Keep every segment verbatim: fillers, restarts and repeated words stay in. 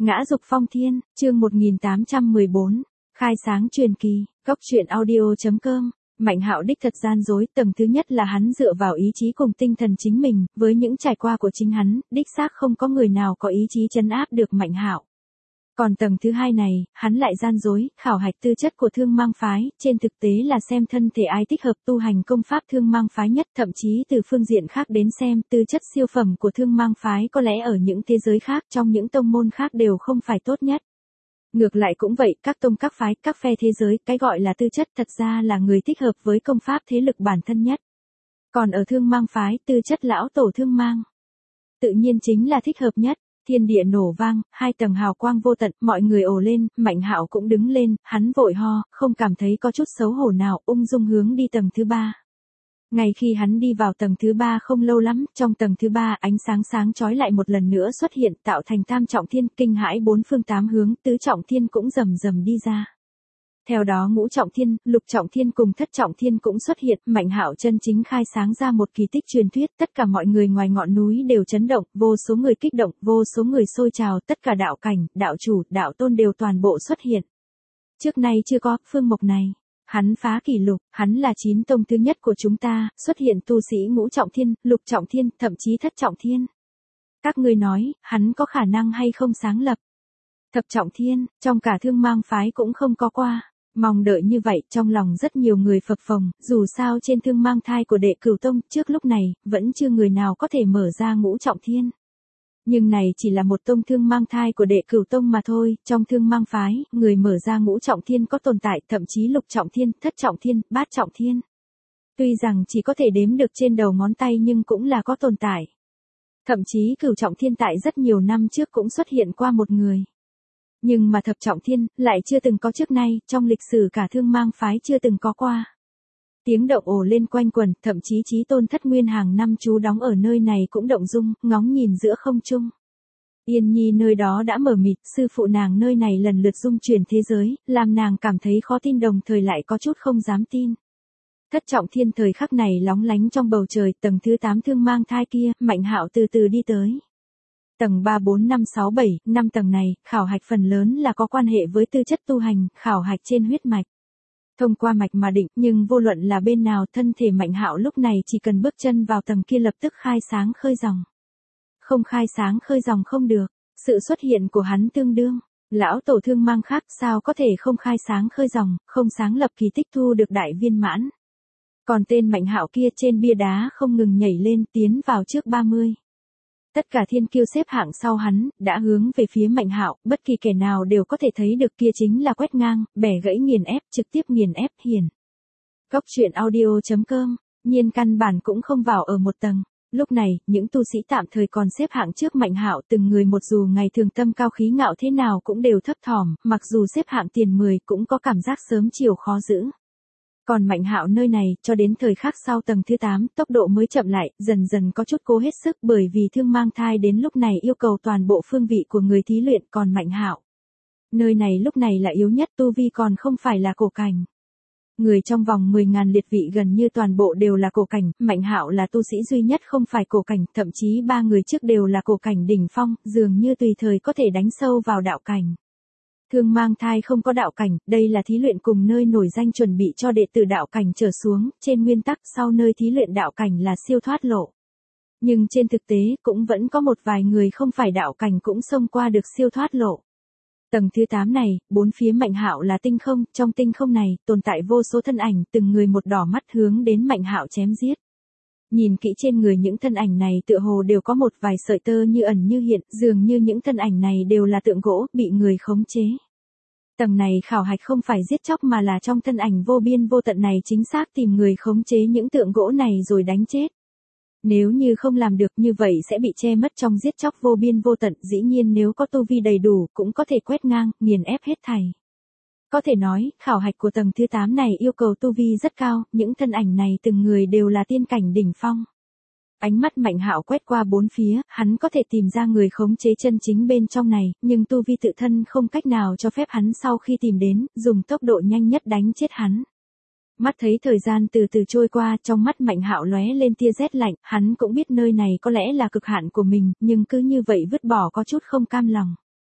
Ngã Dục Phong Thiên, chương một nghìn tám trăm mười bốn, khai sáng truyền kỳ, góc truyện audio chấm com. Mạnh Hạo đích thật gian dối, tầng thứ nhất là hắn dựa vào ý chí cùng tinh thần chính mình, với những trải qua của chính hắn, đích xác không có người nào có ý chí trấn áp được Mạnh Hạo. Còn tầng thứ hai này, hắn lại gian dối, khảo hạch tư chất của Thương Mang phái, trên thực tế là xem thân thể ai thích hợp tu hành công pháp Thương Mang phái nhất, thậm chí từ phương diện khác đến xem, tư chất siêu phẩm của Thương Mang phái có lẽ ở những thế giới khác, trong những tông môn khác đều không phải tốt nhất. Ngược lại cũng vậy, các tông các phái, các phe thế giới, cái gọi là tư chất thật ra là người thích hợp với công pháp thế lực bản thân nhất. Còn ở Thương Mang phái, tư chất lão tổ Thương Mang tự nhiên chính là thích hợp nhất. Thiên địa nổ vang, hai tầng hào quang vô tận, mọi người ồ lên, Mạnh Hạo cũng đứng lên, hắn vội ho, không cảm thấy có chút xấu hổ nào, ung dung hướng đi tầng thứ ba. Ngay khi hắn đi vào tầng thứ ba không lâu lắm, trong tầng thứ ba ánh sáng sáng chói lại một lần nữa xuất hiện, tạo thành tam trọng thiên, kinh hãi bốn phương tám hướng, tứ trọng thiên cũng rầm rầm đi ra. Theo đó ngũ trọng thiên, lục trọng thiên cùng thất trọng thiên cũng xuất hiện, Mạnh Hạo chân chính khai sáng ra một kỳ tích truyền thuyết, tất cả mọi người ngoài ngọn núi đều chấn động, vô số người kích động, vô số người sôi trào, tất cả đạo cảnh, đạo chủ, đạo tôn đều toàn bộ xuất hiện. Trước nay chưa có, phương mộc này, hắn phá kỷ lục, hắn là chín tông thứ nhất của chúng ta, xuất hiện tu sĩ ngũ trọng thiên, lục trọng thiên, thậm chí thất trọng thiên. Các ngươi nói, hắn có khả năng hay không sáng lập thập trọng thiên, trong cả Thương Mang phái cũng không có qua. Mong đợi như vậy, trong lòng rất nhiều người phập phồng, dù sao trên Thương Mang thai của Đệ Cửu Tông, trước lúc này, vẫn chưa người nào có thể mở ra ngũ trọng thiên. Nhưng này chỉ là một tông Thương Mang thai của Đệ Cửu Tông mà thôi, trong Thương Mang phái, người mở ra ngũ trọng thiên có tồn tại, thậm chí lục trọng thiên, thất trọng thiên, bát trọng thiên. Tuy rằng chỉ có thể đếm được trên đầu ngón tay nhưng cũng là có tồn tại. Thậm chí cửu trọng thiên tại rất nhiều năm trước cũng xuất hiện qua một người. Nhưng mà thập trọng thiên, lại chưa từng có trước nay, trong lịch sử cả Thương Mang phái chưa từng có qua. Tiếng động ồ lên quanh quần, thậm chí Chí Tôn Thất Nguyên hàng năm trú đóng ở nơi này cũng động dung, ngóng nhìn giữa không trung. Yên Nhi nơi đó đã mở mịt, sư phụ nàng nơi này lần lượt dung chuyển thế giới, làm nàng cảm thấy khó tin đồng thời lại có chút không dám tin. Thất trọng thiên thời khắc này lóng lánh trong bầu trời, tầng thứ tám Thương Mang thai kia, Mạnh Hạo từ từ đi tới. Tầng ba bốn năm sáu bảy, năm tầng này, khảo hạch phần lớn là có quan hệ với tư chất tu hành, khảo hạch trên huyết mạch. Thông qua mạch mà định, nhưng vô luận là bên nào, thân thể Mạnh Hạo lúc này chỉ cần bước chân vào tầng kia lập tức khai sáng khơi dòng. Không khai sáng khơi dòng không được, sự xuất hiện của hắn tương đương. Lão tổ Thương Mang khác sao có thể không khai sáng khơi dòng, không sáng lập kỳ tích thu được đại viên mãn. Còn tên Mạnh Hạo kia trên bia đá không ngừng nhảy lên tiến vào trước ba mươi. Tất cả thiên kiêu xếp hạng sau hắn, đã hướng về phía Mạnh Hạo, bất kỳ kẻ nào đều có thể thấy được kia chính là quét ngang, bẻ gãy nghiền ép, trực tiếp nghiền ép hiền. Góc truyện audio chấm com, nhiên căn bản cũng không vào ở một tầng. Lúc này, những tu sĩ tạm thời còn xếp hạng trước Mạnh Hạo từng người một dù ngày thường tâm cao khí ngạo thế nào cũng đều thấp thỏm, mặc dù xếp hạng tiền mười cũng có cảm giác sớm chiều khó giữ. Còn Mạnh Hạo nơi này, cho đến thời khắc sau tầng thứ tám, tốc độ mới chậm lại, dần dần có chút cố hết sức bởi vì Thương Mang thai đến lúc này yêu cầu toàn bộ phương vị của người thí luyện, còn Mạnh Hạo nơi này lúc này là yếu nhất, tu vi còn không phải là cổ cảnh. Người trong vòng mười ngàn liệt vị gần như toàn bộ đều là cổ cảnh, Mạnh Hạo là tu sĩ duy nhất không phải cổ cảnh, thậm chí ba người trước đều là cổ cảnh đỉnh phong, dường như tùy thời có thể đánh sâu vào đạo cảnh. Thương Mang thai không có đạo cảnh, đây là thí luyện cùng nơi nổi danh chuẩn bị cho đệ tử đạo cảnh trở xuống, trên nguyên tắc sau nơi thí luyện đạo cảnh là siêu thoát lộ. Nhưng trên thực tế cũng vẫn có một vài người không phải đạo cảnh cũng xông qua được siêu thoát lộ. Tầng thứ tám này, bốn phía Mạnh Hạo là tinh không, trong tinh không này, tồn tại vô số thân ảnh, từng người một đỏ mắt hướng đến Mạnh Hạo chém giết. Nhìn kỹ trên người những thân ảnh này tựa hồ đều có một vài sợi tơ như ẩn như hiện, dường như những thân ảnh này đều là tượng gỗ, bị người khống chế. Tầng này khảo hạch không phải giết chóc mà là trong thân ảnh vô biên vô tận này chính xác tìm người khống chế những tượng gỗ này rồi đánh chết. Nếu như không làm được như vậy sẽ bị che mất trong giết chóc vô biên vô tận, dĩ nhiên nếu có tu vi đầy đủ cũng có thể quét ngang, nghiền ép hết thảy. Có thể nói, khảo hạch của tầng thứ tám này yêu cầu tu vi rất cao, những thân ảnh này từng người đều là tiên cảnh đỉnh phong. Ánh mắt Mạnh Hạo quét qua bốn phía, hắn có thể tìm ra người khống chế chân chính bên trong này, nhưng tu vi tự thân không cách nào cho phép hắn sau khi tìm đến, dùng tốc độ nhanh nhất đánh chết hắn. Mắt thấy thời gian từ từ trôi qua, trong mắt Mạnh Hạo lóe lên tia rét lạnh, hắn cũng biết nơi này có lẽ là cực hạn của mình, nhưng cứ như vậy vứt bỏ có chút không cam lòng.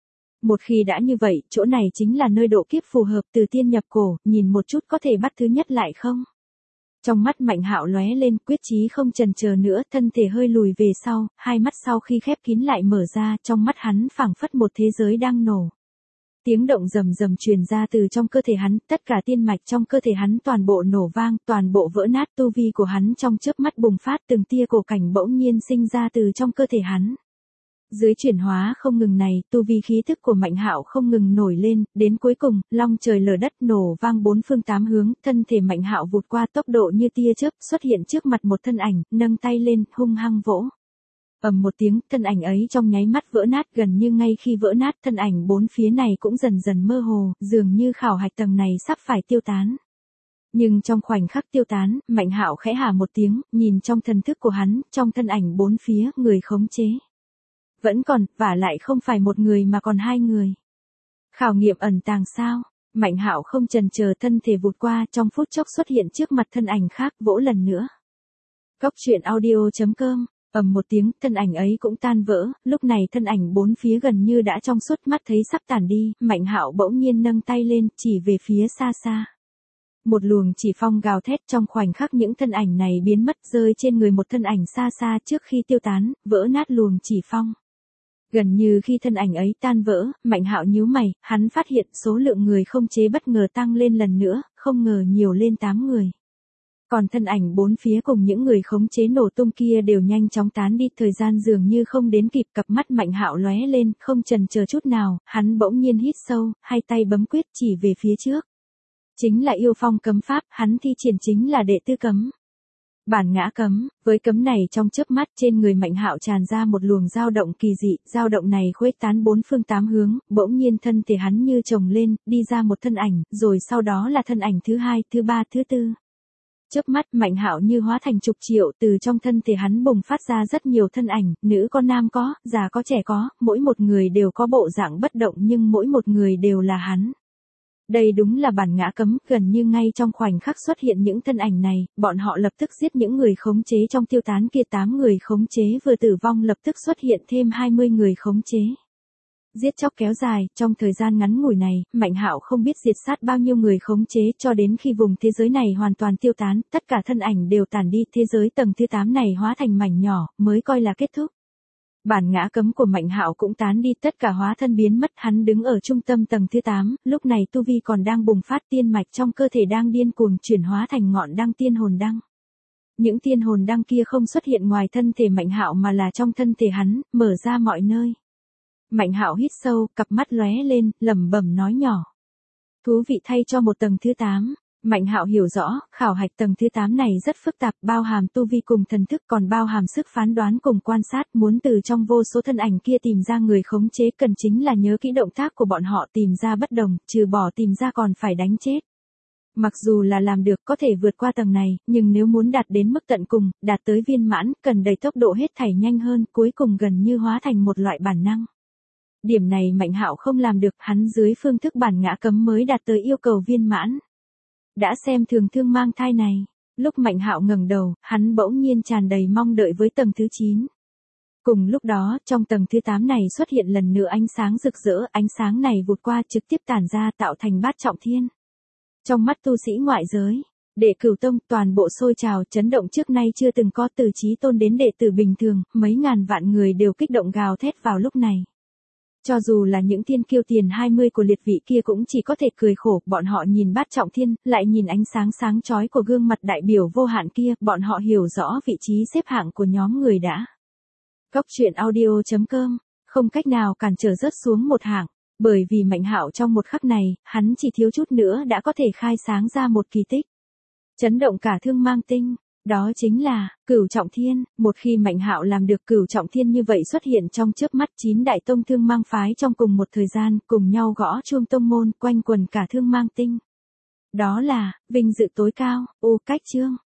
Một khi đã như vậy, chỗ này chính là nơi độ kiếp phù hợp từ tiên nhập cổ, nhìn một chút có thể bắt thứ nhất lại không? Trong mắt Mạnh Hạo lóe lên quyết chí không chần chờ nữa, thân thể hơi lùi về sau, hai mắt sau khi khép kín lại mở ra, trong mắt hắn phảng phất một thế giới đang nổ. Tiếng động rầm rầm truyền ra từ trong cơ thể hắn, tất cả tiên mạch trong cơ thể hắn toàn bộ nổ vang, toàn bộ vỡ nát, tu vi của hắn trong chớp mắt bùng phát, từng tia cổ cảnh bỗng nhiên sinh ra từ trong cơ thể hắn. Dưới chuyển hóa không ngừng này, tu vi khí thức của Mạnh Hạo không ngừng nổi lên, đến cuối cùng, long trời lở đất nổ vang bốn phương tám hướng, thân thể Mạnh Hạo vụt qua tốc độ như tia chớp, xuất hiện trước mặt một thân ảnh, nâng tay lên, hung hăng vỗ. Ầm một tiếng, thân ảnh ấy trong nháy mắt vỡ nát, gần như ngay khi vỡ nát, thân ảnh bốn phía này cũng dần dần mơ hồ, dường như khảo hạch tầng này sắp phải tiêu tán. Nhưng trong khoảnh khắc tiêu tán, Mạnh Hạo khẽ hả một tiếng, nhìn trong thần thức của hắn, trong thân ảnh bốn phía, người khống chế. Vẫn còn, vả lại không phải một người mà còn hai người. Khảo nghiệm ẩn tàng sao? Mạnh Hạo không chần chờ, thân thể vụt qua, trong phút chốc xuất hiện trước mặt thân ảnh khác, vỗ lần nữa. Cốc truyện audio chấm com. Ầm một tiếng, thân ảnh ấy cũng tan vỡ, lúc này thân ảnh bốn phía gần như đã trong suốt, mắt thấy sắp tàn đi, Mạnh Hạo bỗng nhiên nâng tay lên, chỉ về phía xa xa. Một luồng chỉ phong gào thét, trong khoảnh khắc những thân ảnh này biến mất, rơi trên người một thân ảnh xa xa trước khi tiêu tán, vỡ nát luồng chỉ phong. Gần như khi thân ảnh ấy tan vỡ, Mạnh Hạo nhíu mày, hắn phát hiện số lượng người không chế bất ngờ tăng lên lần nữa, không ngờ nhiều lên tám người. Còn thân ảnh bốn phía cùng những người khống chế nổ tung kia đều nhanh chóng tán đi, thời gian dường như không đến kịp, cặp mắt Mạnh Hạo lóe lên, không chần chờ chút nào, hắn bỗng nhiên hít sâu, hai tay bấm quyết chỉ về phía trước. Chính là yêu phong cấm pháp, hắn thi triển chính là đệ tư cấm. Bản ngã cấm, với cấm này trong chớp mắt trên người Mạnh Hạo tràn ra một luồng dao động kỳ dị, dao động này khuếch tán bốn phương tám hướng, bỗng nhiên thân thể hắn như chồng lên, đi ra một thân ảnh, rồi sau đó là thân ảnh thứ hai, thứ ba, thứ tư. Chớp mắt Mạnh Hạo như hóa thành chục triệu, từ trong thân thể hắn bùng phát ra rất nhiều thân ảnh, nữ có nam có, già có trẻ có, mỗi một người đều có bộ dạng bất động nhưng mỗi một người đều là hắn. Đây đúng là bản ngã cấm, gần như ngay trong khoảnh khắc xuất hiện những thân ảnh này, bọn họ lập tức giết những người khống chế trong tiêu tán kia, tám người khống chế vừa tử vong lập tức xuất hiện thêm hai mươi người khống chế. Giết chóc kéo dài, trong thời gian ngắn ngủi này, Mạnh Hạo không biết diệt sát bao nhiêu người khống chế, cho đến khi vùng thế giới này hoàn toàn tiêu tán, tất cả thân ảnh đều tàn đi, thế giới tầng thứ tám này hóa thành mảnh nhỏ, mới coi là kết thúc. Bản ngã cấm của Mạnh Hạo cũng tán đi, tất cả hóa thân biến mất, hắn đứng ở trung tâm tầng thứ tám, lúc này tu vi còn đang bùng phát, tiên mạch trong cơ thể đang điên cuồng chuyển hóa thành ngọn đăng tiên hồn đăng. Những tiên hồn đăng kia không xuất hiện ngoài thân thể Mạnh Hạo mà là trong thân thể hắn, mở ra mọi nơi. Mạnh Hạo hít sâu, cặp mắt lóe lên, lẩm bẩm nói nhỏ. Thú vị thay cho một tầng thứ tám. Mạnh Hạo hiểu rõ, khảo hạch tầng thứ tám này rất phức tạp, bao hàm tu vi cùng thần thức, còn bao hàm sức phán đoán cùng quan sát, muốn từ trong vô số thân ảnh kia tìm ra người khống chế cần chính là nhớ kỹ động tác của bọn họ, tìm ra bất đồng, trừ bỏ tìm ra còn phải đánh chết. Mặc dù là làm được có thể vượt qua tầng này, nhưng nếu muốn đạt đến mức tận cùng, đạt tới viên mãn, cần đẩy tốc độ hết thảy nhanh hơn, cuối cùng gần như hóa thành một loại bản năng. Điểm này Mạnh Hạo không làm được, hắn dưới phương thức bản ngã cấm mới đạt tới yêu cầu viên mãn. Đã xem thường thương mang thai này, lúc Mạnh Hạo ngẩng đầu, hắn bỗng nhiên tràn đầy mong đợi với tầng thứ chín. Cùng lúc đó, trong tầng thứ tám này xuất hiện lần nữa ánh sáng rực rỡ, ánh sáng này vụt qua trực tiếp tản ra tạo thành bát trọng thiên. Trong mắt tu sĩ ngoại giới, Đệ Cửu Tông toàn bộ sôi trào, chấn động trước nay chưa từng có, từ chí tôn đến đệ tử bình thường, mấy ngàn vạn người đều kích động gào thét vào lúc này. Cho dù là những thiên kiêu tiền hai mươi của liệt vị kia cũng chỉ có thể cười khổ, bọn họ nhìn bát trọng thiên, lại nhìn ánh sáng sáng chói của gương mặt đại biểu vô hạn kia, bọn họ hiểu rõ vị trí xếp hạng của nhóm người đã. Cốc truyện audio chấm com, không cách nào cản trở rớt xuống một hạng, bởi vì Mạnh Hạo trong một khắc này, hắn chỉ thiếu chút nữa đã có thể khai sáng ra một kỳ tích. Chấn động cả thương mang tinh. Đó chính là, Cửu Trọng Thiên, một khi Mạnh Hạo làm được Cửu Trọng Thiên như vậy xuất hiện trong chớp mắt, chín đại tông thương mang phái trong cùng một thời gian, cùng nhau gõ chuông tông môn, quanh quần cả thương mang tinh. Đó là, vinh dự tối cao, ô cách chương.